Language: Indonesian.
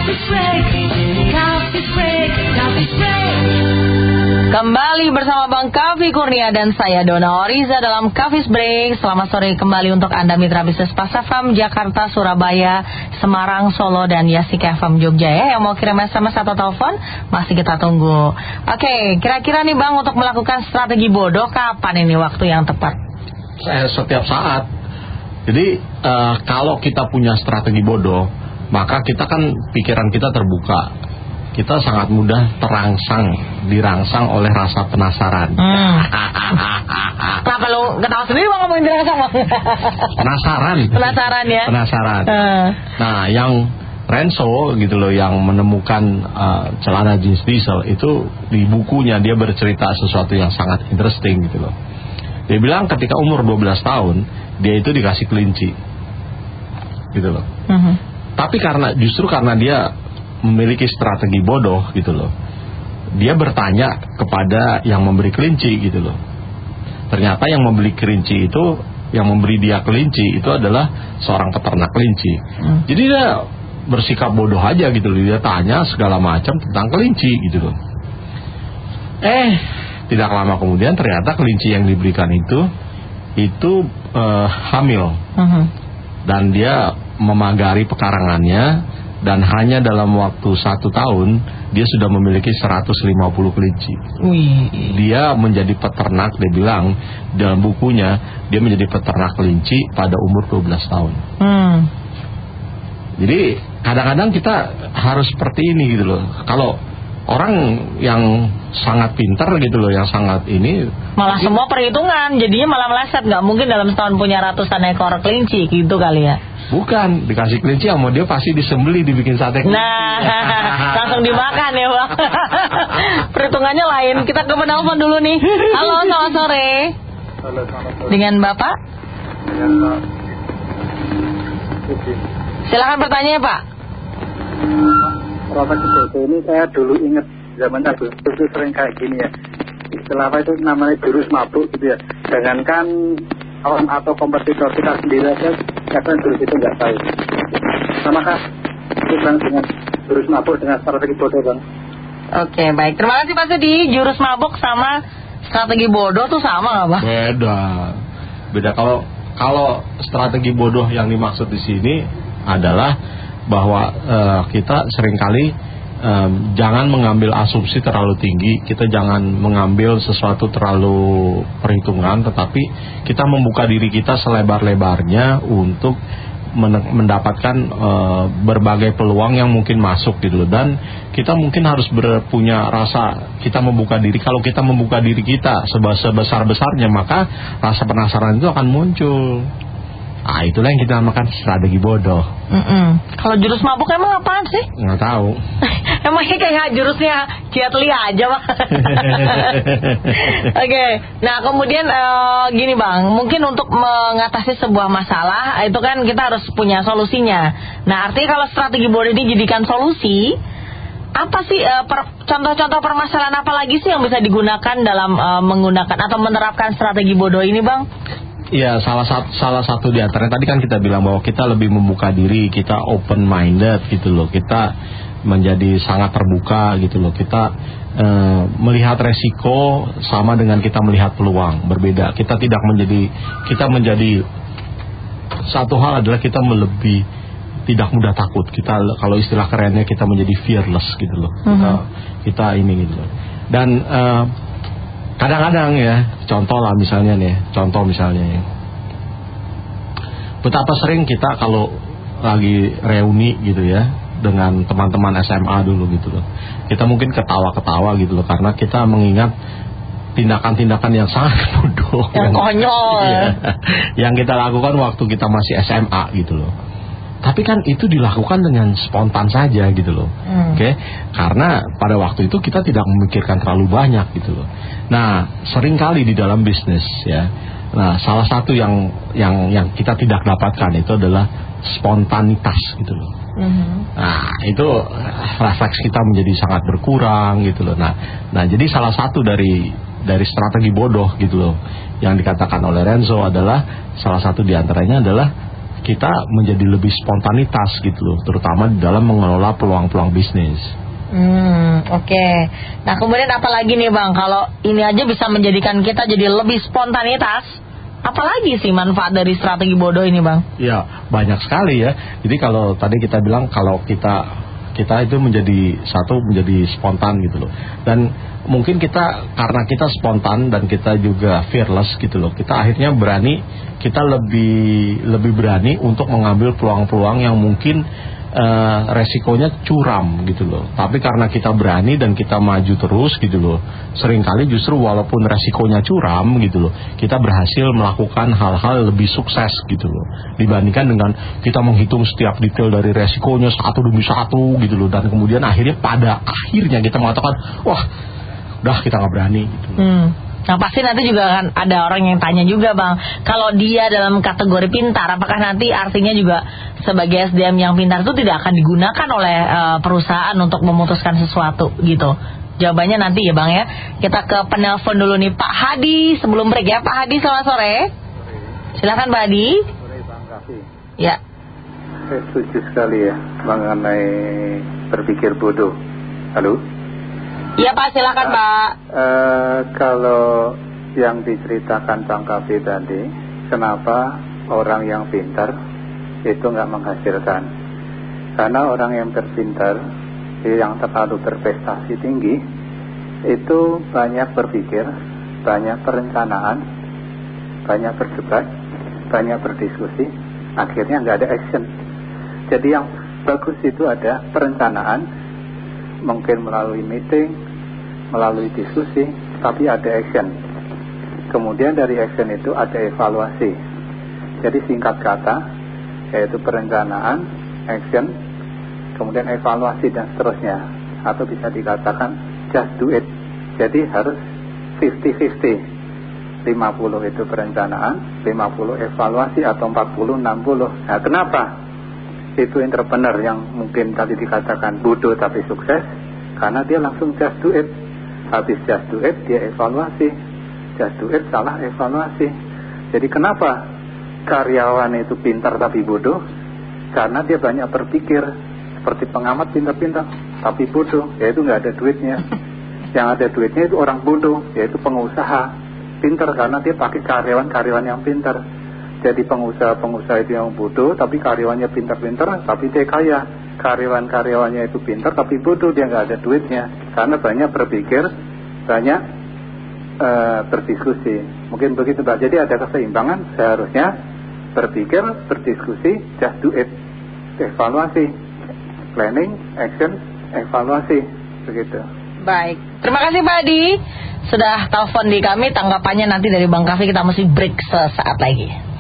Kembali bersama Bang Kavi Kurnia dan saya Dona Oriza dalam Kavis Break. Selamat sore kembali untuk Anda mitra bisnis Pas FM Jakarta, Surabaya, Semarang, Solo dan Yasik FM Jogja ya. Yang mau kirim SMS atau telepon masih kita tunggu. Oke, kira-kira nih Bang, untuk melakukan strategi bodoh kapan ini waktu yang tepat? Setiap saat. Jadi kalau kita punya strategi bodoh, maka kita kan pikiran kita terbuka. Kita sangat mudah dirangsang oleh rasa penasaran. Kenapa lu ketawa sendiri Bang ngomongin dirangsang Bang? Penasaran ya? Penasaran. Nah, yang Renzo gitu loh, yang menemukan celana jeans diesel itu, di bukunya dia bercerita sesuatu yang sangat interesting gitu loh. Dia bilang ketika umur 12 tahun dia itu dikasih kelinci gitu loh. Tapi justru karena dia memiliki strategi bodoh gitu loh, dia bertanya kepada yang memberi kelinci gitu loh. Ternyata yang memberi kelinci itu, yang memberi dia kelinci itu adalah seorang peternak kelinci. Jadi dia bersikap bodoh aja gitu loh. Dia tanya segala macam tentang kelinci gitu loh. Tidak lama kemudian ternyata kelinci yang diberikan itu hamil. Dan dia memagari pekarangannya, dan hanya dalam waktu 1 tahun dia sudah memiliki 150 kelinci. Dia menjadi peternak, dia bilang dalam bukunya, dia menjadi peternak kelinci pada umur 12 tahun. Jadi kadang-kadang kita harus seperti ini gitu loh. Kalau orang yang sangat pintar gitu loh, yang sangat ini, malah semua perhitungan jadinya malah meleset. Gak mungkin dalam setahun punya ratusan ekor kelinci gitu kali ya. Bukan, dikasih kelinci sama dia pasti disembeli, dibikin sate kelinci. Nah, langsung dimakan ya Bang. Perhitungannya lain. Kita ke penelpon dulu nih. Halo, selamat sore. Halo, selamat sore. Dengan Bapak? Dengan Pak. Silakan bertanya Pak. Proses itu ini saya dulu ingat zaman Agustus itu sering kayak gini ya. Istilah apa itu namanya jurus mabuk gitu ya. Jangankan kawan atau kompetitor kita sendiri aja, kadang jurus itu nggak tahu. Samakah itu Bang dengan jurus mabuk dengan strategi bodoh Bang? Oke, baik. Terima kasih Pak Sudi. Jurus mabuk sama strategi bodoh tuh sama nggak Bang? Beda. Kalau strategi bodoh yang dimaksud di sini adalah bahwa kita seringkali jangan mengambil asumsi terlalu tinggi, kita jangan mengambil sesuatu terlalu perhitungan, tetapi kita membuka diri kita selebar-lebarnya untuk mendapatkan berbagai peluang yang mungkin masuk gitu. Dan kita mungkin harus punya rasa, kita membuka diri. Kalau kita membuka diri kita sebesar-besarnya, maka rasa penasaran itu akan muncul. Ah, itulah yang kita namakan strategi bodoh. Kalau jurus mabuk emang apaan sih? Nggak tahu. Emangnya kayak jurusnya Jet Li aja Bang. Oke. Nah kemudian gini Bang, mungkin untuk mengatasi sebuah masalah itu kan kita harus punya solusinya. Nah artinya kalau strategi bodoh ini dijadikan solusi, apa sih contoh-contoh permasalahan apa lagi sih yang bisa digunakan dalam menggunakan atau menerapkan strategi bodoh ini Bang? Ya, salah satu di antaranya tadi kan kita bilang bahwa kita lebih membuka diri, kita open minded gitu loh, kita menjadi sangat terbuka gitu loh, kita melihat resiko sama dengan kita melihat peluang, berbeda. Kita menjadi satu hal adalah kita tidak mudah takut. Kita, kalau istilah kerennya, kita menjadi fearless gitu loh. Kita ini gitu loh. Dan kadang-kadang ya, contoh misalnya ya, betapa sering kita kalau lagi reuni gitu ya dengan teman-teman SMA dulu gitu loh, kita mungkin ketawa-ketawa gitu loh, karena kita mengingat tindakan-tindakan yang sangat bodoh, yang konyol yang kita lakukan waktu kita masih SMA gitu loh. Tapi kan itu dilakukan dengan spontan saja gitu loh. Oke? Karena pada waktu itu kita tidak memikirkan terlalu banyak gitu loh. Nah, seringkali di dalam bisnis ya. Nah, salah satu yang kita tidak dapatkan itu adalah spontanitas gitu loh. Nah, itu refleks kita menjadi sangat berkurang gitu loh. Nah, jadi salah satu dari strategi bodoh gitu loh yang dikatakan oleh Renzo adalah, salah satu diantaranya adalah kita menjadi lebih spontanitas gitu loh, terutama di dalam mengelola peluang-peluang bisnis. Oke. Nah kemudian apa lagi nih Bang, kalau ini aja bisa menjadikan kita jadi lebih spontanitas, apalagi sih manfaat dari strategi bodoh ini Bang? Ya banyak sekali ya. Jadi kalau tadi kita bilang kalau kita itu menjadi spontan gitu loh. Dan mungkin karena kita spontan dan kita juga fearless gitu loh, kita akhirnya kita lebih berani untuk mengambil peluang-peluang yang mungkin resikonya curam gitu loh. Tapi karena kita berani dan kita maju terus gitu loh, seringkali justru walaupun resikonya curam gitu loh, kita berhasil melakukan hal-hal lebih sukses gitu loh, dibandingkan dengan kita menghitung setiap detail dari resikonya satu demi satu gitu loh, dan kemudian pada akhirnya kita mengatakan wah udah kita nggak berani gitu loh. Nah pasti nanti juga akan ada orang yang tanya juga Bang, kalau dia dalam kategori pintar, apakah nanti artinya juga sebagai SDM yang pintar itu tidak akan digunakan oleh perusahaan untuk memutuskan sesuatu gitu? Jawabannya nanti ya Bang ya. Kita ke penelpon dulu nih, Pak Hadi sebelum break ya. Pak Hadi selamat sore. Silakan Pak Hadi. Sore Bang Kavi. Ya. Saya setuju sekali ya mengenai berpikir bodoh. Halo? Iya Pak, silakan Pak. Kalau yang diceritakan Bang Kavi tadi, kenapa orang yang pintar itu nggak menghasilkan? Karena orang yang terpintar, yang terlalu berprestasi tinggi, itu banyak berpikir, banyak perencanaan, banyak berdebat, banyak berdiskusi, akhirnya nggak ada action. Jadi yang bagus itu ada perencanaan, mungkin melalui meeting, melalui diskusi, tapi ada action. Kemudian dari action itu ada evaluasi. Jadi singkat kata, yaitu perencanaan, action, kemudian evaluasi dan seterusnya. Atau bisa dikatakan just do it. Jadi harus 50-50. 50 itu perencanaan, 50 evaluasi, atau 40-60. Nah kenapa? Itu entrepreneur yang mungkin tadi dikatakan bodoh tapi sukses, karena dia langsung just do it. Habis just do it, dia evaluasi. Just do it, salah evaluasi. Jadi kenapa karyawan itu pintar tapi bodoh? Karena dia banyak berpikir. Seperti pengamat pintar-pintar tapi bodoh, yaitu nggak ada duitnya. Yang ada duitnya itu orang bodoh, yaitu pengusaha. Pintar karena dia pakai karyawan-karyawan yang pintar. Jadi pengusaha itu yang bodoh, tapi karyawannya pintar-pintar, tapi dia kaya. Karyawan-karyawannya itu pintar, tapi bodoh, dia nggak ada duitnya. Karena banyak berpikir, banyak berdiskusi. Mungkin begitu Pak. Jadi ada keseimbangan, seharusnya berpikir, berdiskusi, just do it. Evaluasi, planning, action, evaluasi, begitu. Baik, terima kasih Pak Adi sudah telepon di kami. Tanggapannya nanti dari Bang Kavi, kita mesti break sesaat lagi.